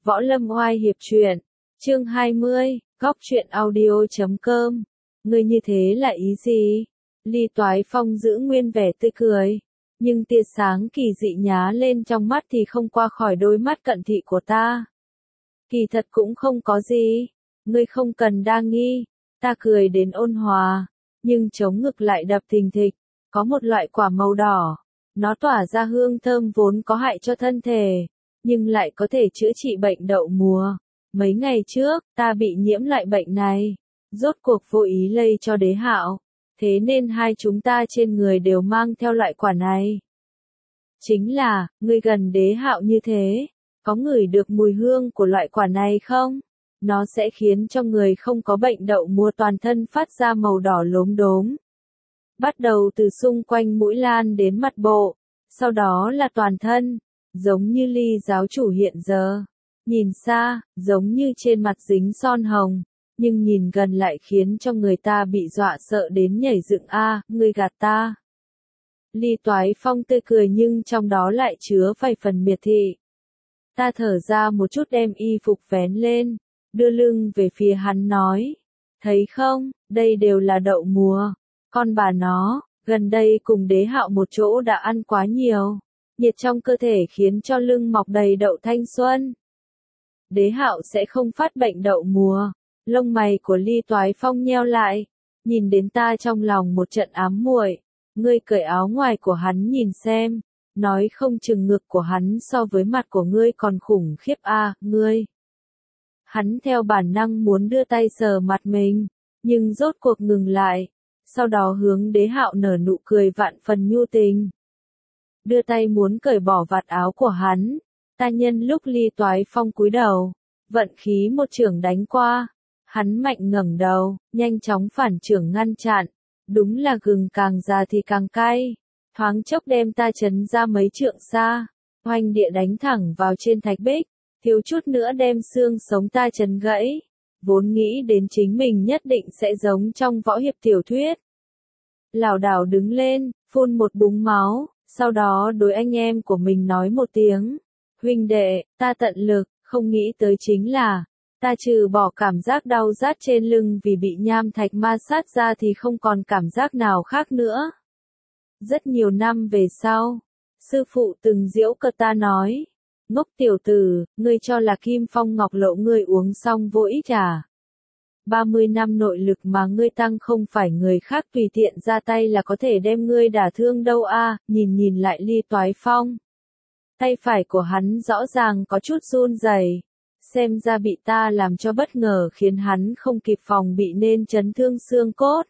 Võ Lâm oai hiệp truyện, chương 20, góc truyện audio.com. Ngươi như thế là ý gì? Ly Toái Phong giữ nguyên vẻ tươi cười, nhưng tia sáng kỳ dị nhá lên trong mắt thì không qua khỏi đôi mắt cận thị của ta. Kỳ thật cũng không có gì, ngươi không cần đa nghi. Ta cười đến ôn hòa, nhưng chống ngực lại đập thình thịch. Có một loại quả màu đỏ, nó tỏa ra hương thơm vốn có hại cho thân thể, nhưng lại có thể chữa trị bệnh đậu mùa. Mấy ngày trước, ta bị nhiễm loại bệnh này, rốt cuộc vô ý lây cho Đế Hạo, thế nên hai chúng ta trên người đều mang theo loại quả này. Chính là, ngươi gần Đế Hạo như thế, có ngửi được mùi hương của loại quả này không? Nó sẽ khiến cho người không có bệnh đậu mùa toàn thân phát ra màu đỏ lốm đốm. Bắt đầu từ xung quanh mũi lan đến mặt bộ, sau đó là toàn thân, giống như Ly giáo chủ hiện giờ. Nhìn xa, giống như trên mặt dính son hồng, nhưng nhìn gần lại khiến cho người ta bị dọa sợ đến nhảy dựng ngươi gạt ta. Ly Toái Phong tươi cười nhưng trong đó lại chứa vài phần miệt thị. Ta thở ra một chút đem y phục vén lên, đưa lưng về phía hắn nói. Thấy không, đây đều là đậu mùa. Con bà nó, gần đây cùng Đế Hạo một chỗ đã ăn quá nhiều. Nhiệt trong cơ thể khiến cho lưng mọc đầy đậu thanh xuân. Đế Hạo sẽ không phát bệnh đậu mùa. Lông mày của Ly Toái Phong nheo lại, nhìn đến ta trong lòng một trận ám muội. Ngươi cởi áo ngoài của hắn nhìn xem, nói không chừng ngực của hắn so với mặt của ngươi còn khủng khiếp ngươi. Hắn theo bản năng muốn đưa tay sờ mặt mình, nhưng rốt cuộc ngừng lại, sau đó hướng Đế Hạo nở nụ cười vạn phần nhu tình. Đưa tay muốn cởi bỏ vạt áo của hắn, ta nhân lúc Ly Toái Phong cúi đầu, vận khí một chưởng đánh qua, hắn mạnh ngẩng đầu, nhanh chóng phản chưởng ngăn chặn, đúng là gừng càng già thì càng cay, thoáng chốc đem ta chấn ra mấy trượng xa, oanh địa đánh thẳng vào trên thạch bích, thiếu chút nữa đem xương sống ta chấn gãy, vốn nghĩ đến chính mình nhất định sẽ giống trong võ hiệp tiểu thuyết. Lảo đảo đứng lên, phun một búng máu, sau đó đối anh em của mình nói một tiếng, huynh đệ, ta tận lực, không nghĩ tới chính là, ta trừ bỏ cảm giác đau rát trên lưng vì bị nham thạch ma sát ra thì không còn cảm giác nào khác nữa. Rất nhiều năm về sau, sư phụ từng giễu cợt ta nói, ngốc tiểu tử, ngươi cho là Kim Phong Ngọc Lộ ngươi uống xong vô ích à? 30 năm nội lực mà ngươi tăng không phải người khác tùy tiện ra tay là có thể đem ngươi đả thương đâu nhìn lại Ly Toái Phong. Tay phải của hắn rõ ràng có chút run rẩy, xem ra bị ta làm cho bất ngờ khiến hắn không kịp phòng bị nên chấn thương xương cốt.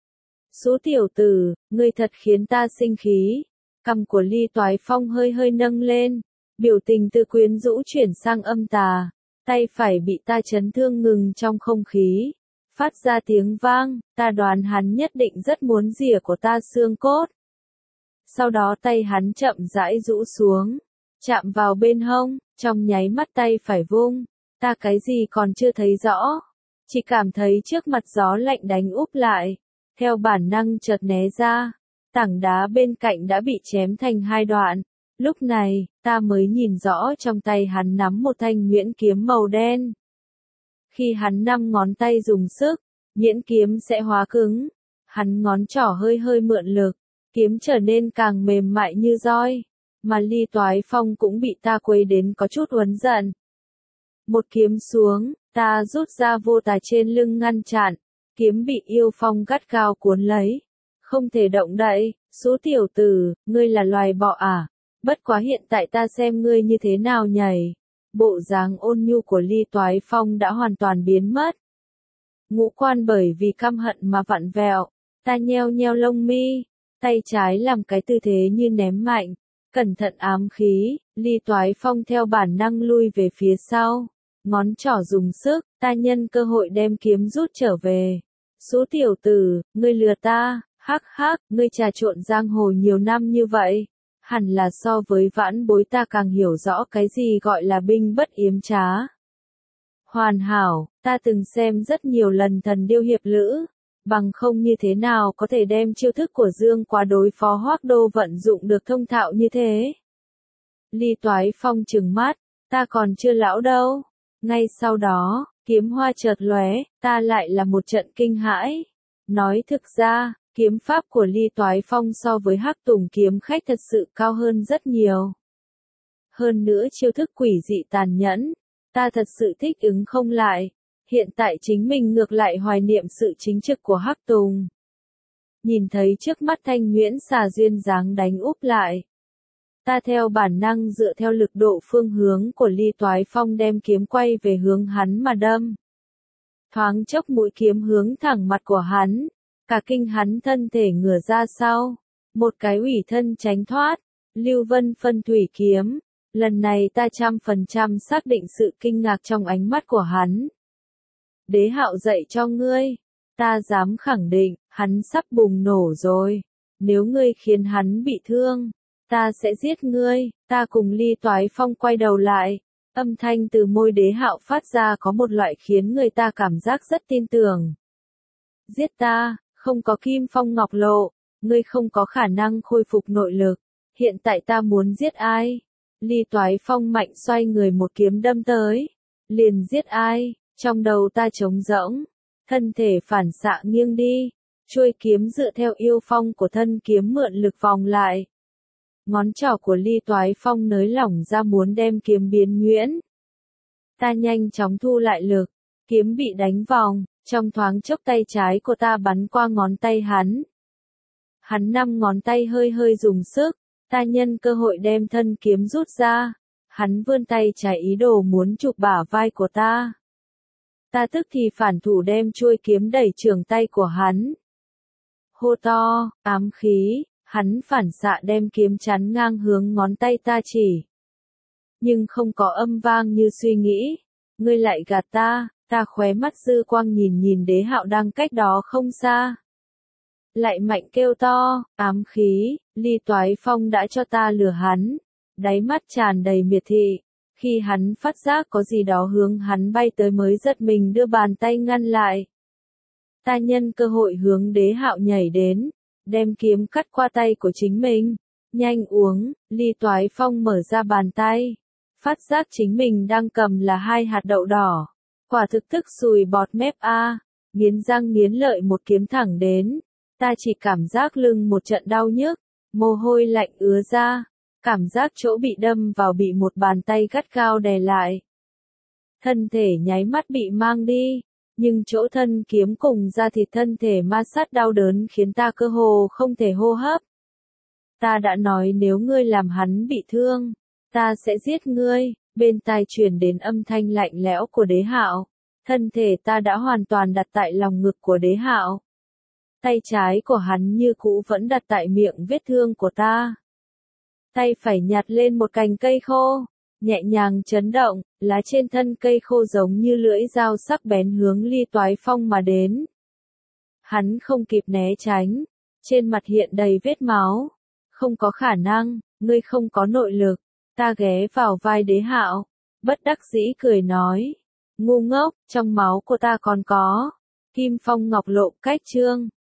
Số tiểu tử, ngươi thật khiến ta sinh khí. Cằm của Ly Toái Phong hơi hơi nâng lên, biểu tình từ quyến rũ chuyển sang âm tà. Tay phải bị ta chấn thương ngừng trong không khí, phát ra tiếng vang, ta đoán hắn nhất định rất muốn rỉa của ta xương cốt. Sau đó tay hắn chậm rãi rũ xuống, chạm vào bên hông, trong nháy mắt tay phải vung, ta cái gì còn chưa thấy rõ, chỉ cảm thấy trước mặt gió lạnh đánh úp lại, theo bản năng chợt né ra, tảng đá bên cạnh đã bị chém thành hai đoạn. Lúc này, ta mới nhìn rõ trong tay hắn nắm một thanh nhuyễn kiếm màu đen. Khi hắn 5 ngón tay dùng sức, nhuyễn kiếm sẽ hóa cứng. Hắn ngón trỏ hơi hơi mượn lực, kiếm trở nên càng mềm mại như roi. Mà Ly Toái Phong cũng bị ta quấy đến có chút uất giận. Một kiếm xuống, ta rút ra vô tà trên lưng ngăn chặn. Kiếm bị yêu phong gắt gao cuốn lấy. Không thể động đậy, số tiểu tử, ngươi là loài bọ à? Bất quá hiện tại ta xem ngươi như thế nào nhảy. Bộ dáng ôn nhu của Ly Toái Phong đã hoàn toàn biến mất. Ngũ quan bởi vì căm hận mà vặn vẹo, ta nheo nheo lông mi, tay trái làm cái tư thế như ném mạnh, cẩn thận ám khí, Ly Toái Phong theo bản năng lui về phía sau, ngón trỏ dùng sức, ta nhân cơ hội đem kiếm rút trở về. Số tiểu tử, ngươi lừa ta, hắc hắc, ngươi trà trộn giang hồ nhiều năm như vậy. Hẳn là so với vãn bối ta càng hiểu rõ cái gì gọi là binh bất yếm trá. Hoàn hảo, ta từng xem rất nhiều lần Thần Điêu Hiệp Lữ, bằng không như thế nào có thể đem chiêu thức của Dương Quá đối phó Hoắc Đô vận dụng được thông thạo như thế. Ly Toái Phong trừng mắt, ta còn chưa lão đâu. Ngay sau đó, kiếm hoa chợt lóe, ta lại là một trận kinh hãi. Nói thực ra, kiếm pháp của Ly Toái Phong so với Hắc Tùng kiếm khách thật sự cao hơn rất nhiều. Hơn nữa chiêu thức quỷ dị tàn nhẫn, ta thật sự thích ứng không lại. Hiện tại chính mình ngược lại hoài niệm sự chính trực của Hắc Tùng. Nhìn thấy trước mắt Thanh Nguyễn xà duyên dáng đánh úp lại. Ta theo bản năng dựa theo lực độ phương hướng của Ly Toái Phong đem kiếm quay về hướng hắn mà đâm. Thoáng chốc mũi kiếm hướng thẳng mặt của hắn, cả kinh hắn thân thể ngửa ra sau, một cái ủy thân tránh thoát, Lưu Vân phân thủy kiếm. Lần này ta 100% xác định sự kinh ngạc trong ánh mắt của hắn. Đế Hạo dạy cho ngươi, ta dám khẳng định, hắn sắp bùng nổ rồi. Nếu ngươi khiến hắn bị thương, ta sẽ giết ngươi. Ta cùng Ly Toái Phong quay đầu lại. Âm thanh từ môi Đế Hạo phát ra có một loại khiến người ta cảm giác rất tin tưởng. Giết ta, không có Kim Phong Ngọc Lộ, ngươi không có khả năng khôi phục nội lực. Hiện tại ta muốn giết ai? Ly Toái Phong mạnh xoay người một kiếm đâm tới. Liền giết ai? Trong đầu ta trống rỗng. Thân thể phản xạ nghiêng đi. Chuôi kiếm dựa theo yêu phong của thân kiếm mượn lực vòng lại. Ngón trỏ của Ly Toái Phong nới lỏng ra muốn đem kiếm biến nhuyễn. Ta nhanh chóng thu lại lực. Kiếm bị đánh vòng. Trong thoáng chốc tay trái của ta bắn qua ngón tay hắn. Hắn 5 ngón tay hơi hơi dùng sức. Ta nhân cơ hội đem thân kiếm rút ra. Hắn vươn tay trái ý đồ muốn chụp bả vai của ta. Ta tức thì phản thủ đem chuôi kiếm đẩy trường tay của hắn. Hô to, ám khí, hắn phản xạ đem kiếm chắn ngang hướng ngón tay ta chỉ. Nhưng không có âm vang như suy nghĩ. Ngươi lại gạt ta, ta khóe mắt dư quang nhìn nhìn Đế Hạo đang cách đó không xa. Lại mạnh kêu to, ám khí, Ly Toái Phong đã cho ta lừa hắn. Đáy mắt tràn đầy miệt thị. Khi hắn phát giác có gì đó hướng hắn bay tới mới giật mình đưa bàn tay ngăn lại. Ta nhân cơ hội hướng Đế Hạo nhảy đến, đem kiếm cắt qua tay của chính mình. Nhanh uống, Ly Toái Phong mở ra bàn tay. Phát giác chính mình đang cầm là 2 hạt đậu đỏ. Quả thực tức sùi bọt mép a, nghiến răng nghiến lợi một kiếm thẳng đến. Ta chỉ cảm giác lưng một trận đau nhức, mồ hôi lạnh ứa ra. Cảm giác chỗ bị đâm vào bị một bàn tay gắt gao đè lại. Thân thể nháy mắt bị mang đi, nhưng chỗ thân kiếm cùng da thịt thân thể ma sát đau đớn khiến ta cơ hồ không thể hô hấp. Ta đã nói nếu ngươi làm hắn bị thương, ta sẽ giết ngươi. Bên tai truyền đến âm thanh lạnh lẽo của Đế Hạo. Thân thể ta đã hoàn toàn đặt tại lòng ngực của Đế Hạo. Tay trái của hắn như cũ vẫn đặt tại miệng vết thương của ta. Tay phải nhặt lên một cành cây khô, nhẹ nhàng chấn động, lá trên thân cây khô giống như lưỡi dao sắc bén hướng Ly Toái Phong mà đến. Hắn không kịp né tránh, trên mặt hiện đầy vết máu. Không có khả năng, ngươi không có nội lực. Ta ghé vào vai Đế Hạo, bất đắc dĩ cười nói, ngu ngốc, trong máu của ta còn có Kim Phong Ngọc Lộ cách chương.